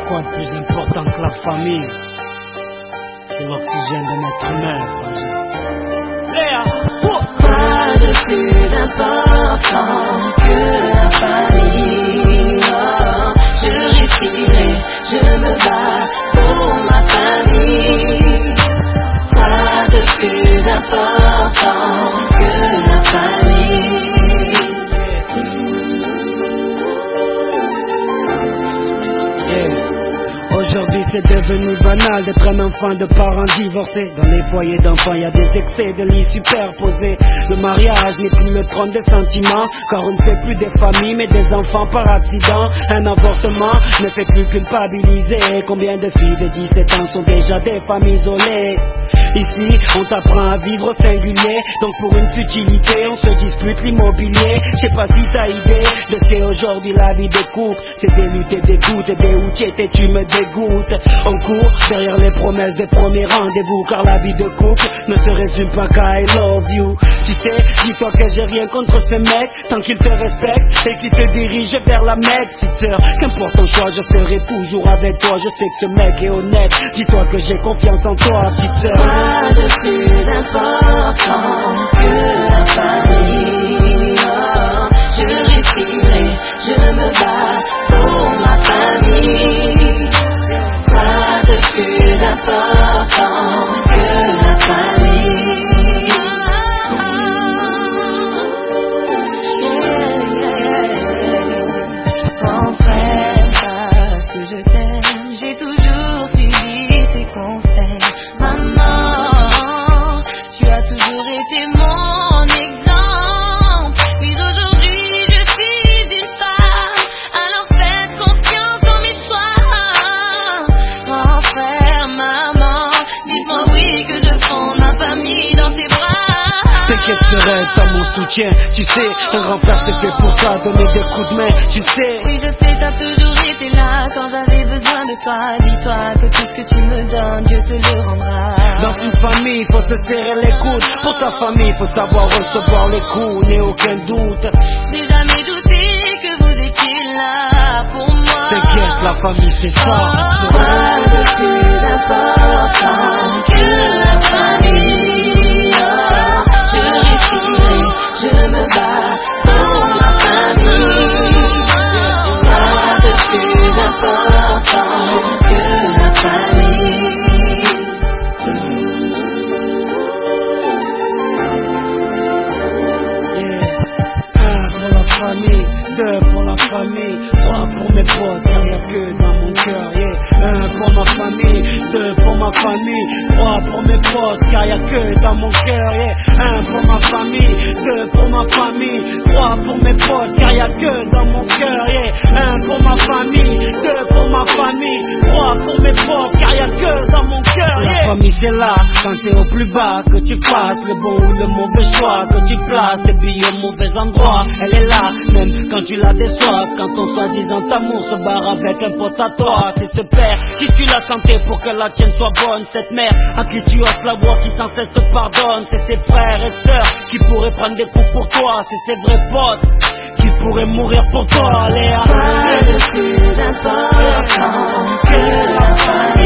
quoi de plus important que la famille? C'est l'oxygène de notre humain, frangin. Léa, Quoi de plus important que la famille? Oh, je respire, je me bats pour ma famille. Quoi de plus important que la famille? Aujourd'hui c'est devenu banal d'être un enfant de parents divorcés. Dans les foyers d'enfants y a des excès de lits superposés. Le mariage n'est plus le trône des sentiments, car on ne fait plus des familles mais des enfants par accident. Un avortement ne fait plus culpabiliser. Combien de filles de 17 ans sont déjà des femmes isolées? Ici on t'apprend à vivre au singulier, donc pour une futilité on se dispute l'immobilier. Je sais pas si t'as idée de ce qu'est aujourd'hui la vie de couple. C'est des luttes et des gouttes, des ouchettes et tu me dégoûtes. On court derrière les promesses des premiers rendez-vous, car la vie de couple ne se résume pas qu'à I love you. Tu sais, dis-toi que j'ai rien contre ce mec, tant qu'il te respecte et qu'il te dirige vers la Mecque. Petite sœur, qu'importe ton choix, je serai toujours avec toi. Je sais que ce mec est honnête, dis-toi que j'ai confiance en toi, petite sœur. Quoi de plus important que la famille? Oh, je respire, je me bats pour ma famille. Quoi de plus important que la famille? Grand frère, sache que je t'aime, j'ai toujours suivi tes conseils. Maman, tu as toujours été mon exemple. Mais aujourd'hui je suis une femme, alors faites confiance dans mes choix. Grand frère, maman, dites-moi oui que je fonde ma famille dans tes bras. T'inquiète, serai t'as mon soutien. Tu sais, un grand frère c'est fait pour ça, donner des coups de main, tu sais. Oui je sais, t'as toujours été là quand j'avais besoin de toi. Dis-toi que tout ce que tu me donnes, Dieu te le rendra. Dans une famille, faut se serrer les coudes. Pour sa famille, faut savoir recevoir les coups, n'ai aucun doute. J'ai jamais douté que vous étiez là pour moi. T'inquiète, la famille c'est ça. Quoi de plus important que la famille? Oh, je respire, je me bats pour ma famille. Quoi de plus important que la famille? Pour la famille, deux pour la famille, trois pour mes potes, car y a que dans mon cœur, yeah. Un pour ma famille, deux pour ma famille, trois pour mes potes, car y a que dans mon cœur, yeah. Un pour ma famille, deux pour ma famille, trois pour mes potes, car y a que dans mon cœur, yeah. Un pour ma famille, deux pour ma famille, trois pour mes potes, car y a que dans mon cœur, yeah. La famille c'est là, quand t'es au plus bas, que tu fasses le bon ou le mauvais choix, que tu places tes billes au mauvais endroit. Elle est là, même quand tu la déçois, quand ton soi-disant amour se barre avec un pote à toi. C'est ce père qui suit la santé pour que la tienne soit bonne. Cette mère à qui tu oses la voix, qui sans cesse te pardonne. C'est ses frères et sœurs qui pourraient prendre des coups pour toi. C'est ses vrais potes qui pourraient mourir pour toi. Léa, Quoi de plus important que la famille?